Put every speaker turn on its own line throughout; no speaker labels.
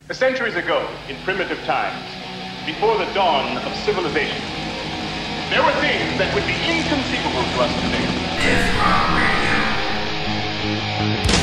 Centuries ago, in primitive times, before the dawn of civilization, there were things that would be inconceivable to us today.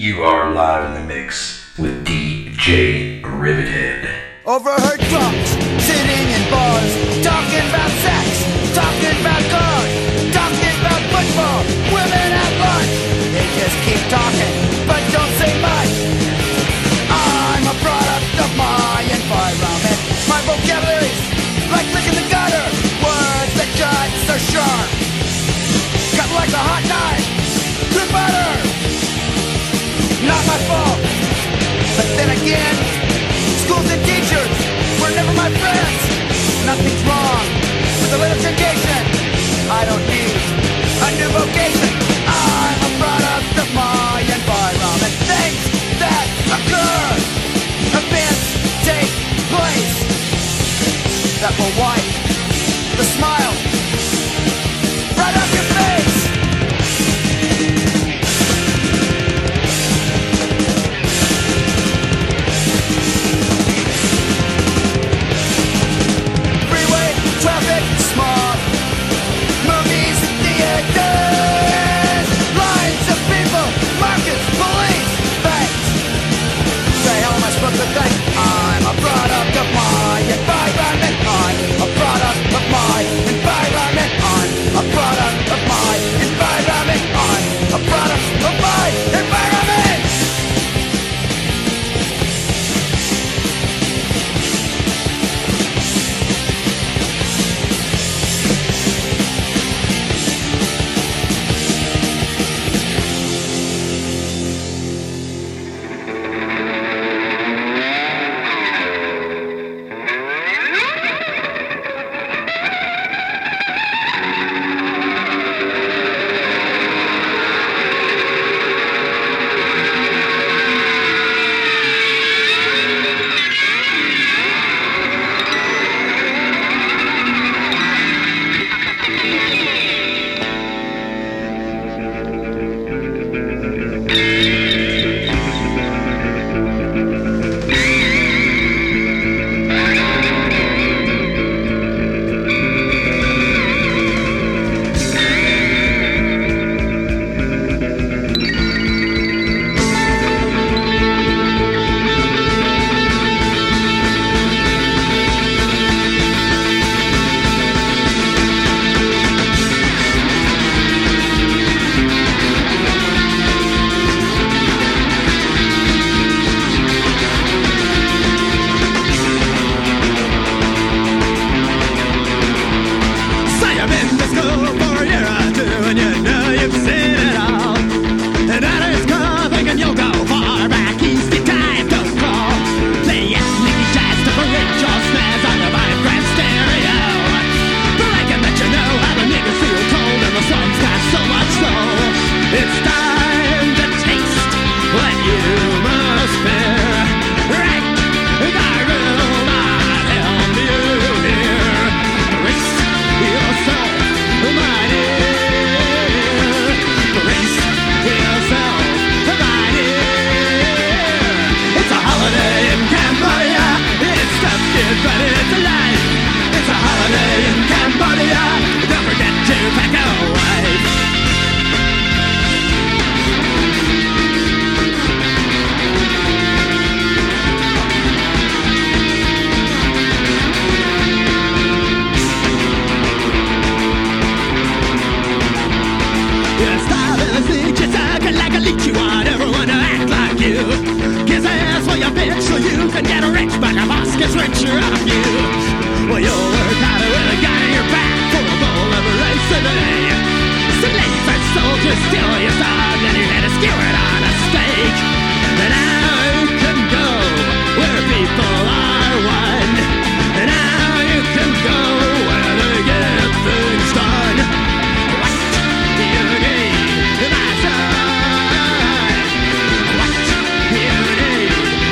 You are live in the mix with DJ Rivethead.
Overheard drunks, sitting in bars, talking about sex, talking about cars, talking about football, women at lunch. They just keep talking, but don't say much. I'm a product of my environment. My vocabulary's like licking the gutter. Words that cut so sharp, cut like a hot knife through butter. Not my fault, but then again, schools and teachers were never my friends. Nothing's wrong with a little education. I don't need a new vocation. I'm a product of my environment. Things that occur, events take place that will wipe the smile right off your face. Traffic, smog, movies, theaters, lines of people, markets, police, banks. The hell am I supposed to think? I'm a product of my environment. I'm a product of my environment. I'm a product of my environment. I'm a product of my environment.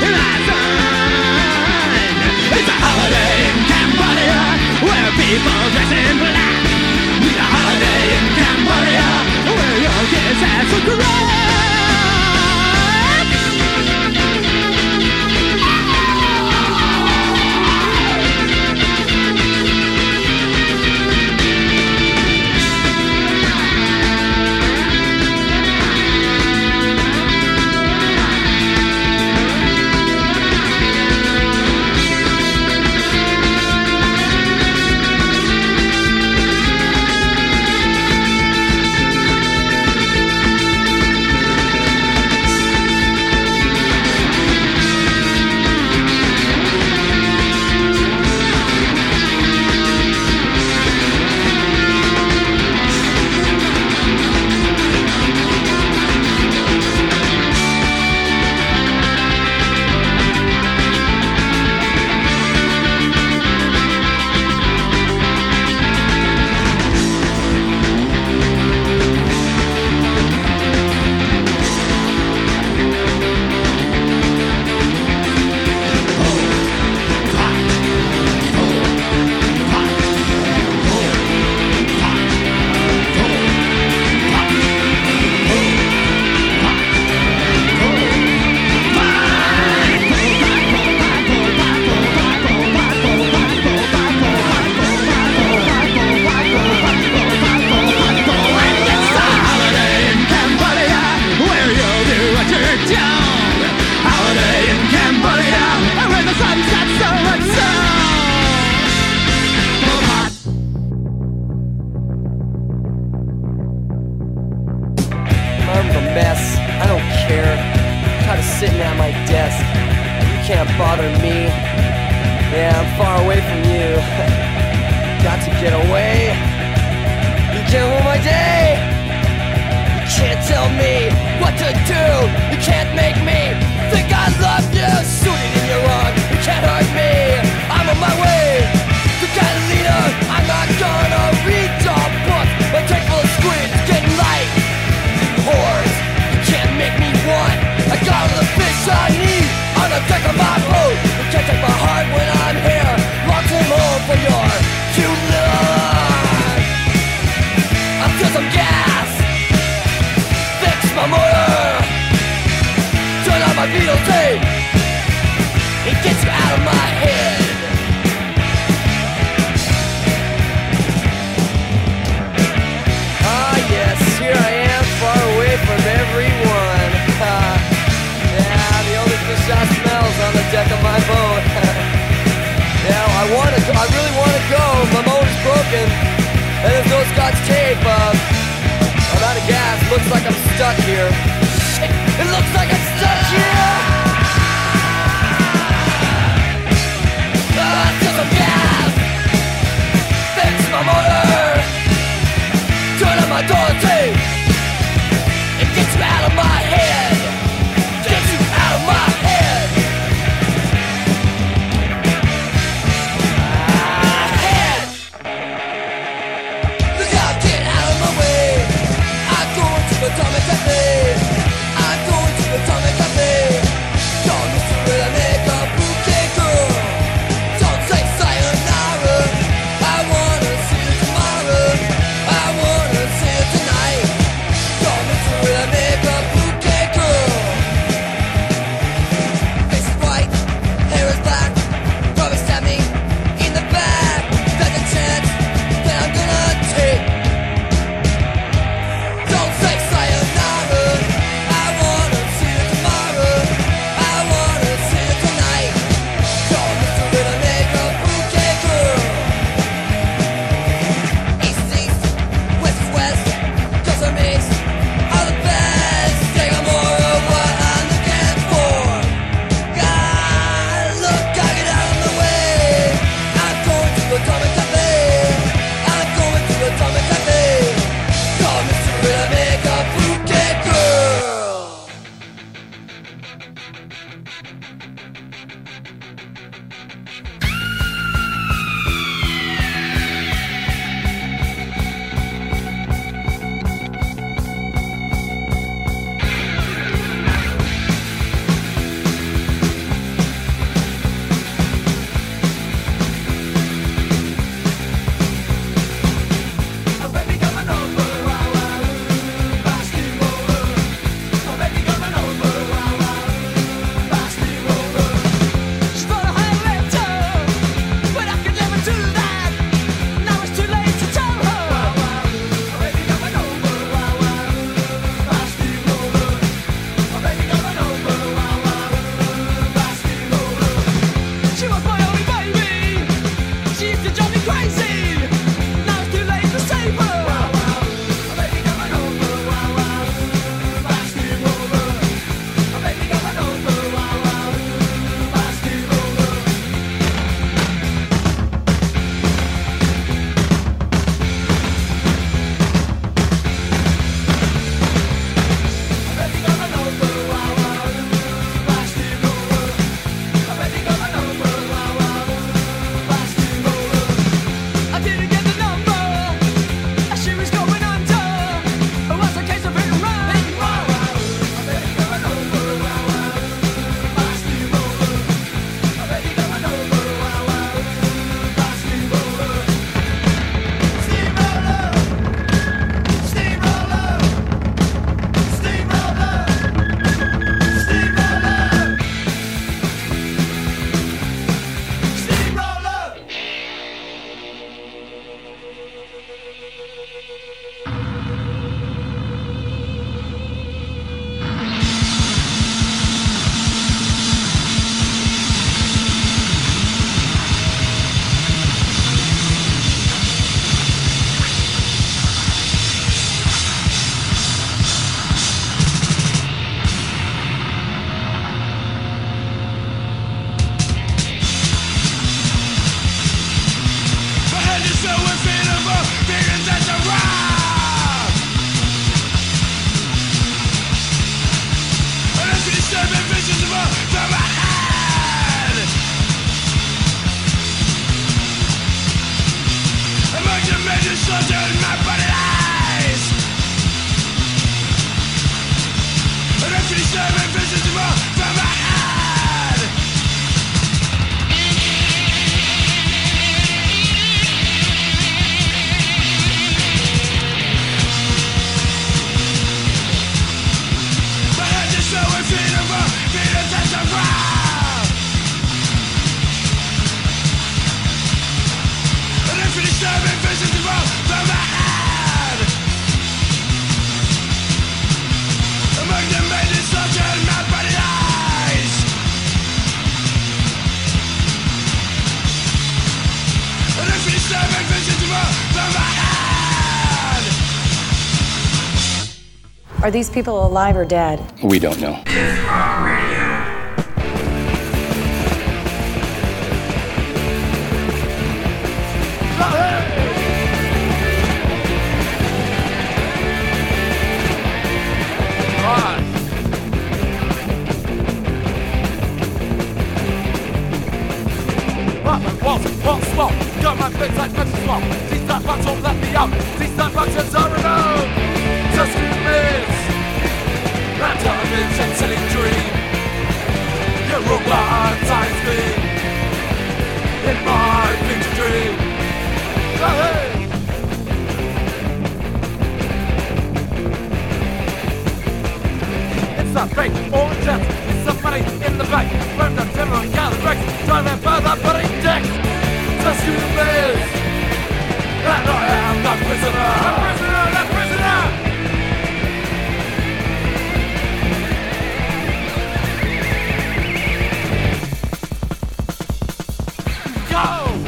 People mess. I don't care. I'm kind of sitting at my desk. You can't bother me. Yeah, I'm far away from you. Got to get away. You can't rule my day. You can't tell me what to do. You can't make me think I love you. Suited in your arm, you can't hurt me. I'm on my way to Catalina. I'm not gonna read your book. My tank full of squids getting light. Whores, you can't make me want. I got all the fish I need on the deck of my boat. You can't take my heart when I'm here. Locked him home from your cute love. I'll fill some gas, fix my motor, turn on my Beatles tape. It gets you out of my head. Ah yes, here I am, far away from everyone. Yeah, the only fish I smell is on the deck of my boat. Yeah, I really wanna go. My motor's broken, and there's no Scotch tape. I'm out of gas. Looks like I'm stuck here. Shit, it looks like I'm stuck here. Fill some gas, fix my motor, turn on my door tape. It gets you out of my head. Gets you out of my head. Head. Look out, get out of my way. I'm going to the Atomic Cafe. I'm going to the Atomic Cafe. Don't miss the way I make a bouquet girl. Don't say sayonara. I wanna see you tomorrow. I wanna see you tonight.
Are these people alive or dead?
We don't know.
Death Rock Radio.
Got my face like Pepsi Swamp. These that bucks won't let me out. These that bucks are renowned. Just who lives that television selling dream. Your robot signs me in my picture dream. Oh, hey. It's a fake or death. It's somebody in the back. Burn the timber and gather bricks. Driving by the bloody decks. Just who lives and I am the prisoner. The prisoner, the prisoner. Go!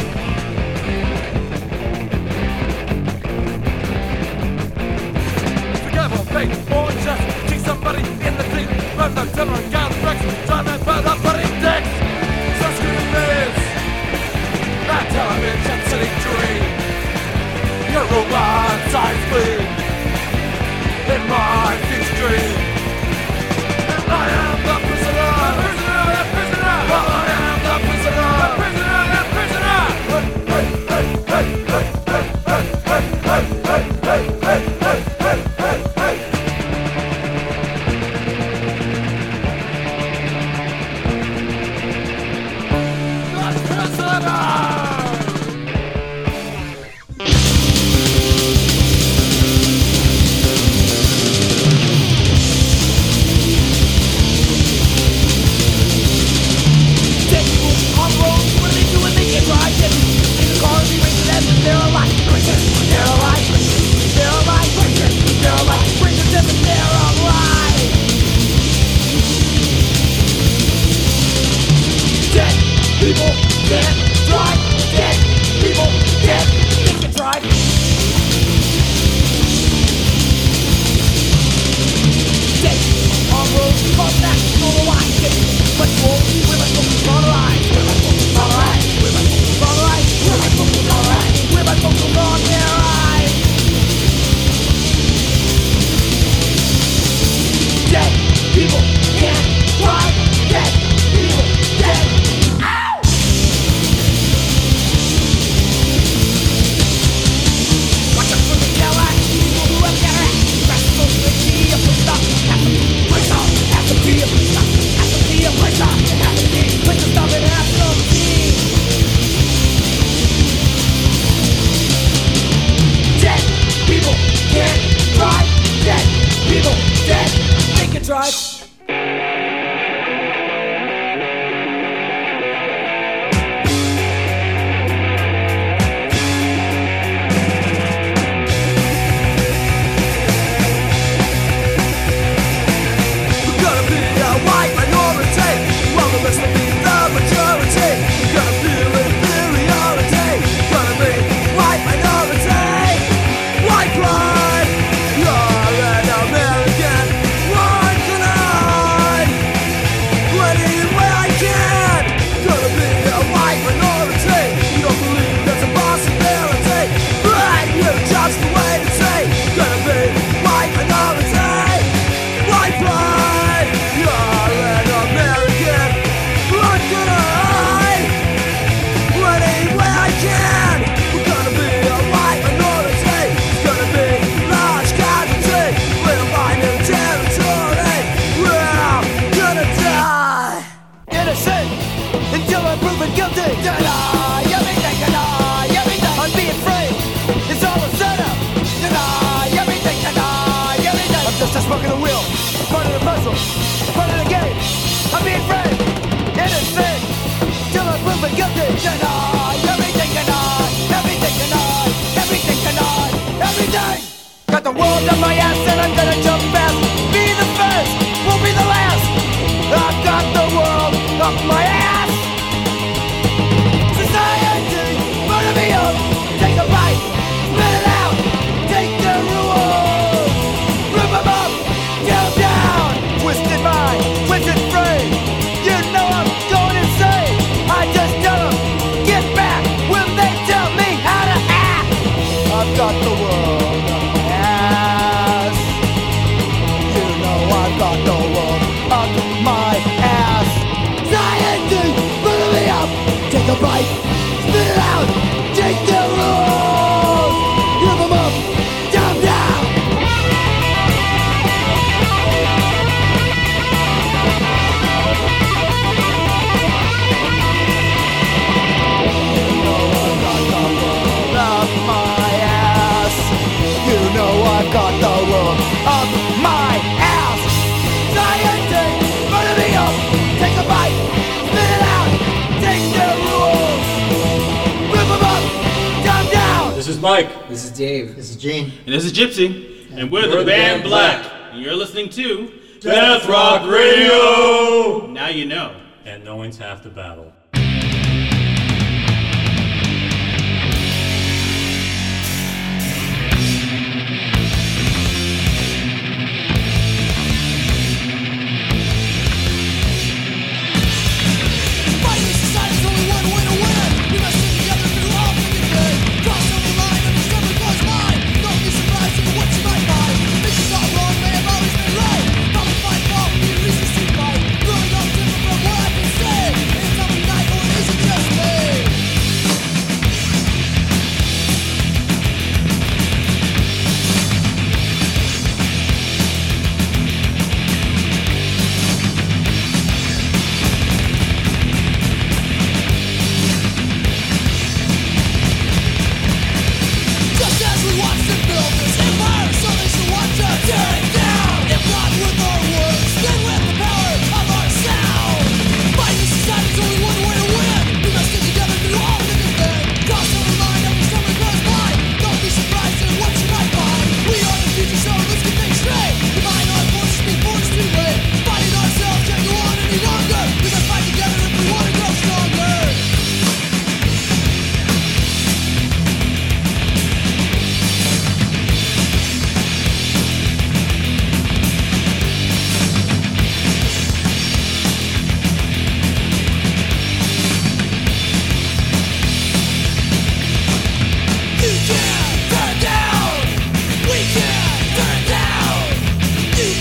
Forget about fate or just kick somebody in the teeth. Burn the timber and gather bricks. Driving by the bloody decks. Just who lives that television silly dream. Your robot signs me in my future dream. And I am the prisoner. The prisoner, the prisoner. Well, I am the prisoner. The prisoner, the prisoner. Hey, hey, hey, hey, hey, hey, hey, hey, hey, hey, hey, hey, hey, hey, hey. The prisoner. People can't drive. Dead people can't think and drive. Dead on roads, cause that's all the line. But we're like focus on the line. We're like focus on the line. We're like focus on the line. We're like focus on the line. We're like focus on their eyes. Dead people can't drive. Dead people dead. Dead people can't drive. Dead people dead. They can drive. Got the world on my ass and I'm gonna jump fast. Be the first, won't be the last. I've got the world up my ass. Society, murder me up. Take a bite, spit it out. Take the rules, rip them up.
Mike.
This is Dave.
This is Gene.
And this is Gypsy. And we're the band Black. And you're listening to Death Rock Radio. Now you know.
And knowing's half the battle.
You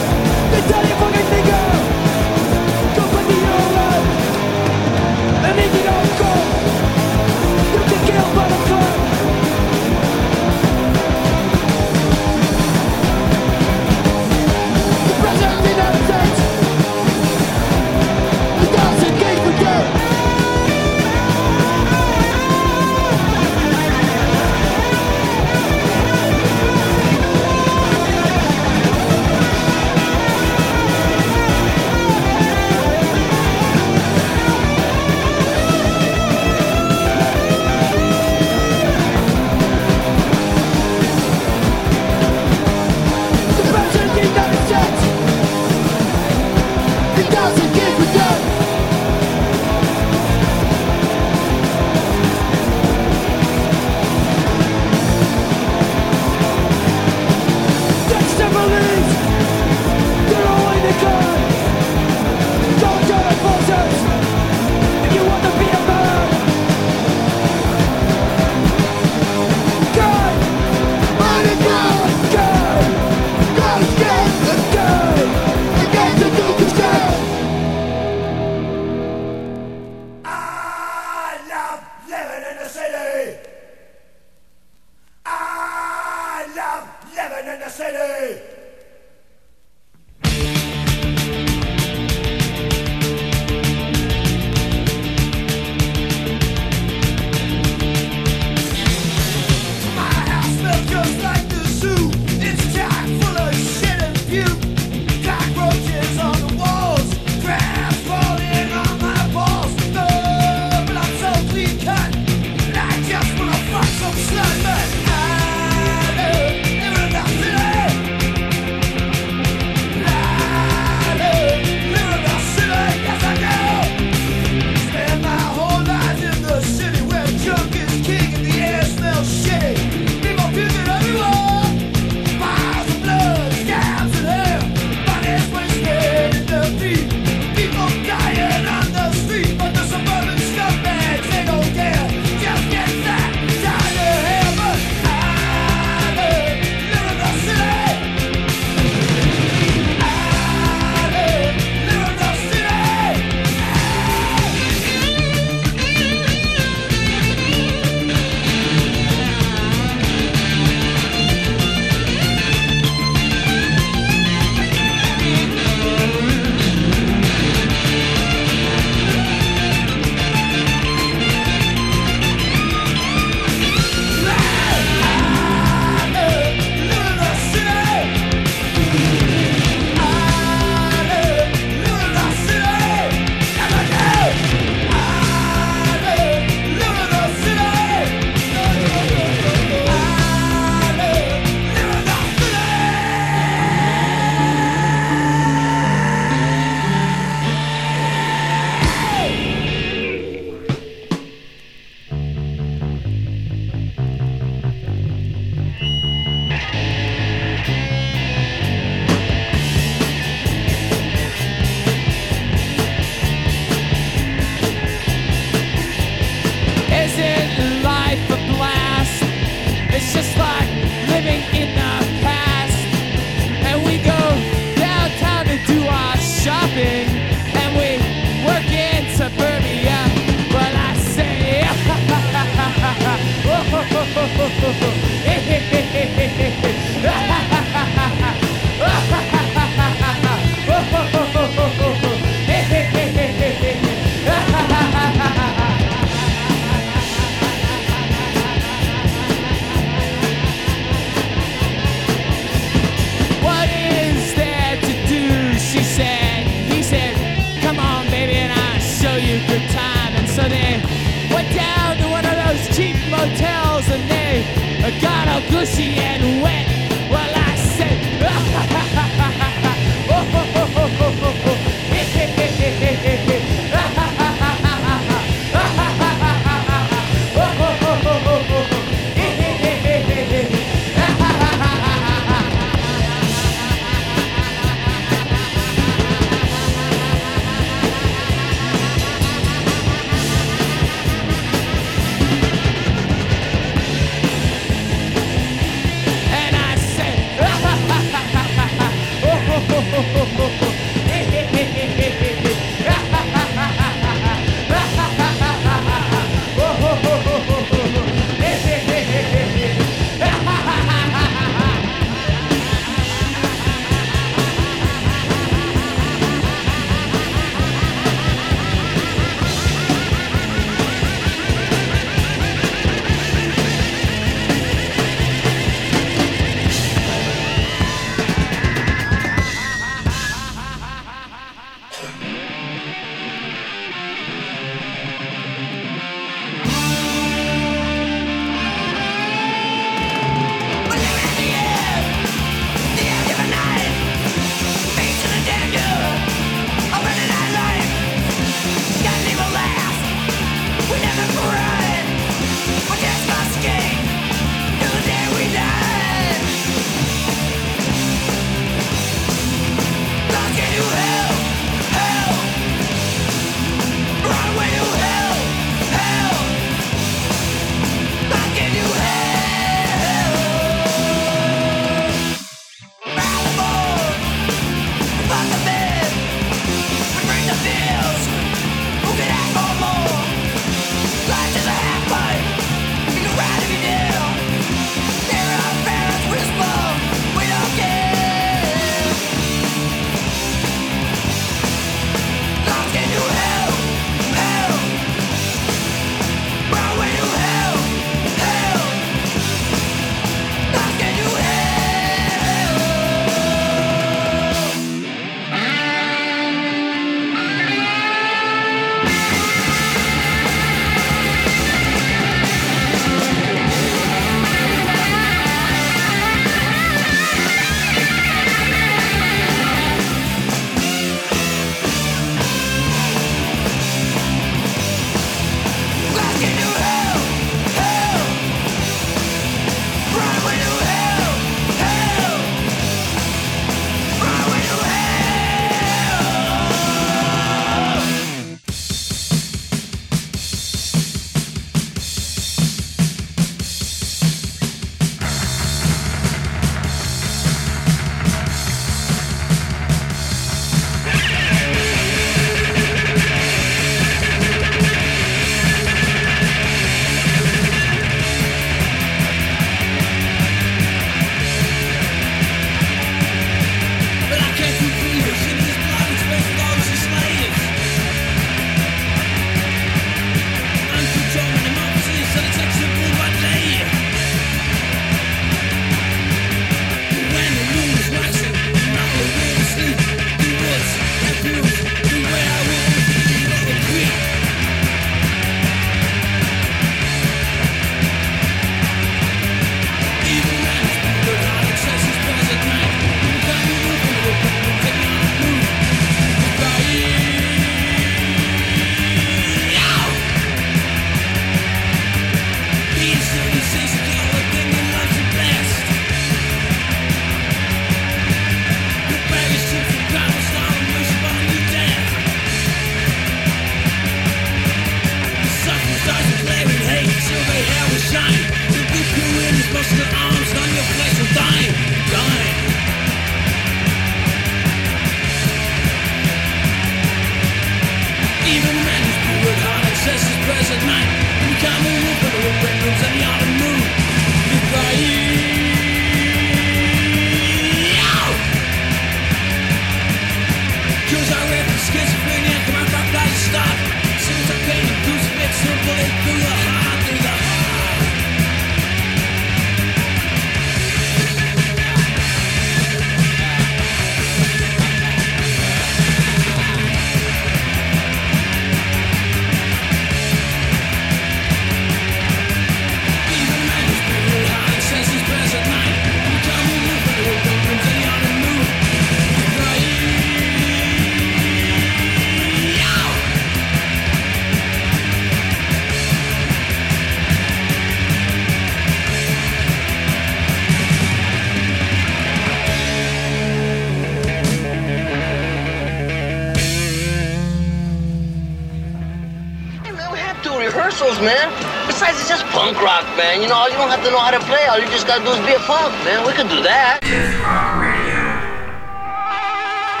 Man. Besides, it's just punk rock, man. You know, you don't have to know how to play. All you just gotta do is be a punk, man. We can do that.
Death Rock Radio.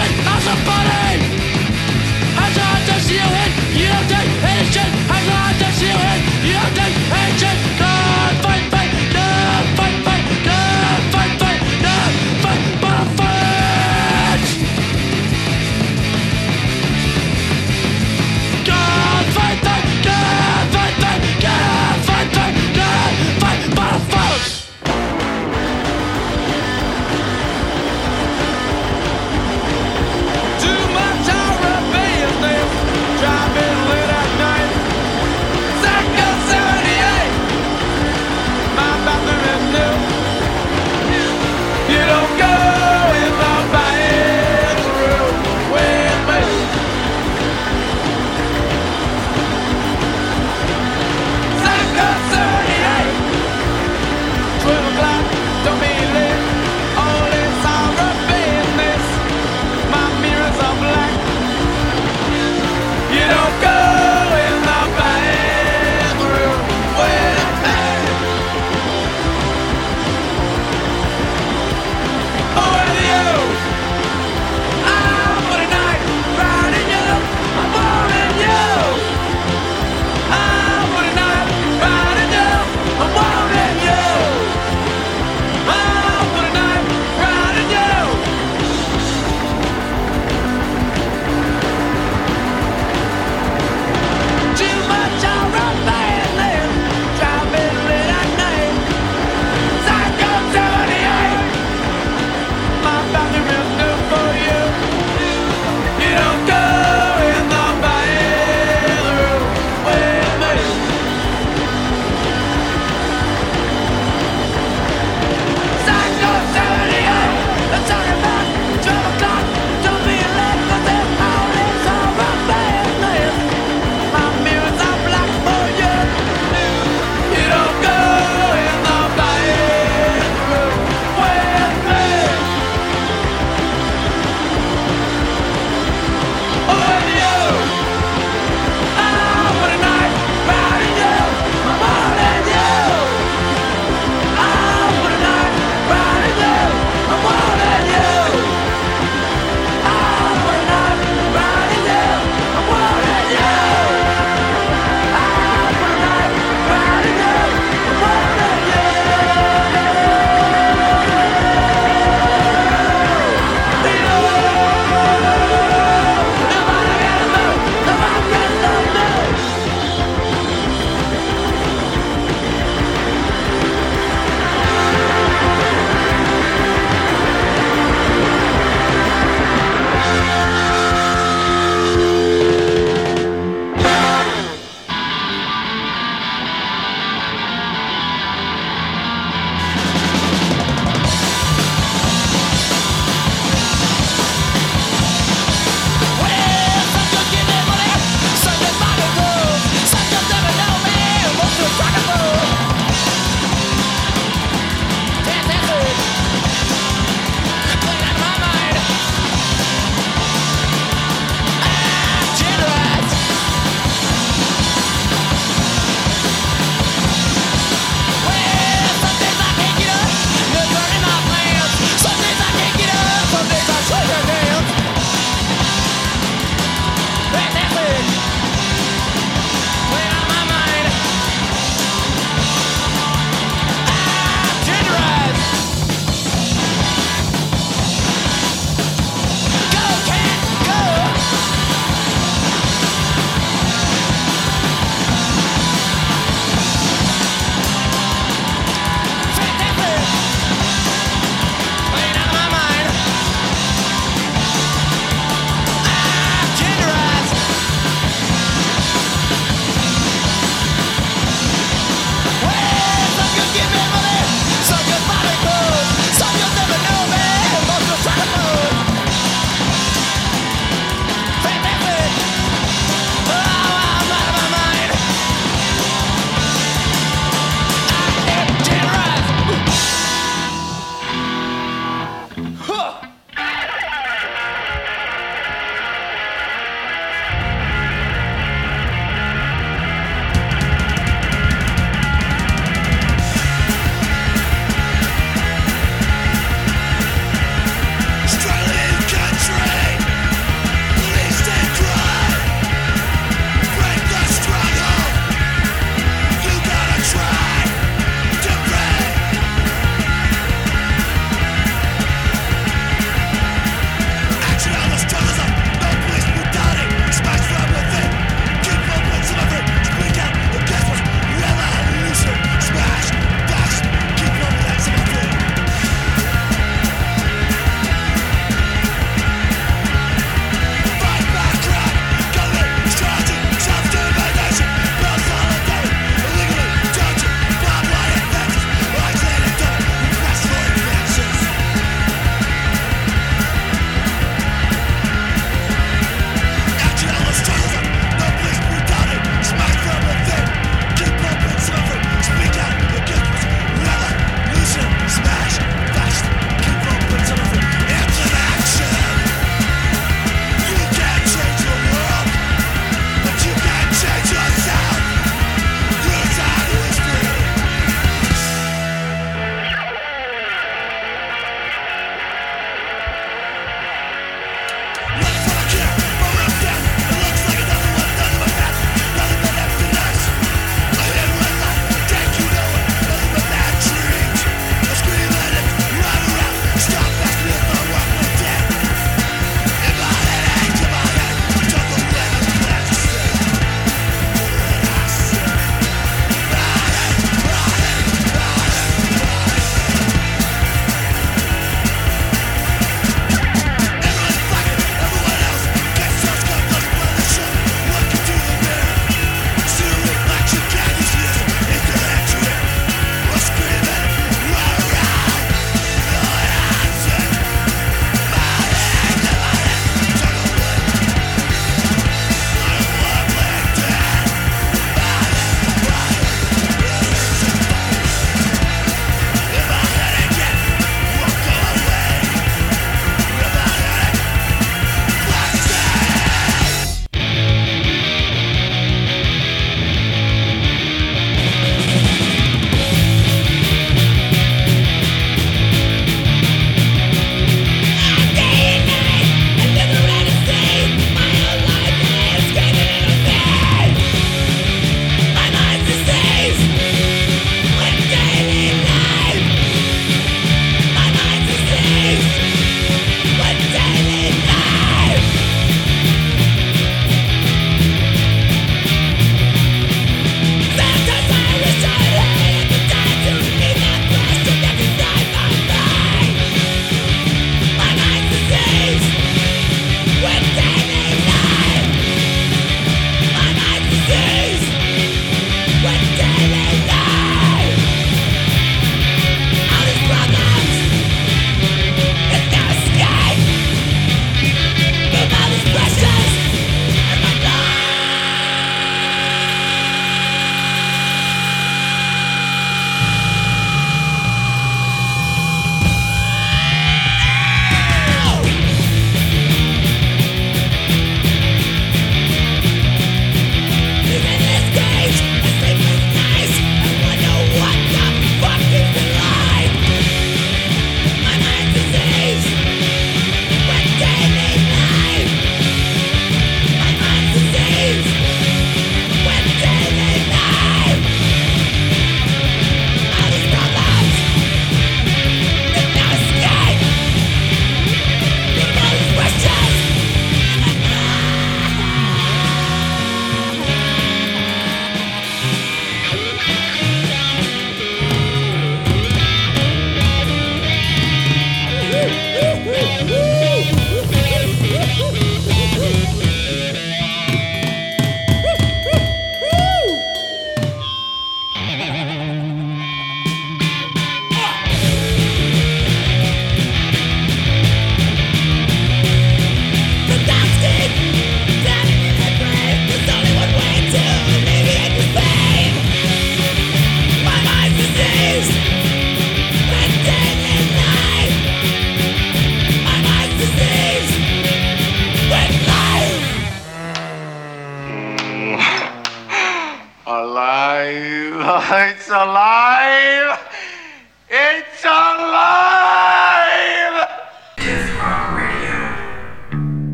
shit as a body. As a hunter, see you hit, you don't take any shit. As a hunter, see you hit, you don't take any shit. God, fight, fight, God, fight, fight, God, fight, fight, God, fight, but fight. God, fight, fight, God, fight, fight, God, fight, fight, God, fight, but fight. Too much Arabian, driving late at night.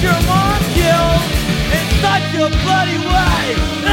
your mom killed in such a bloody way.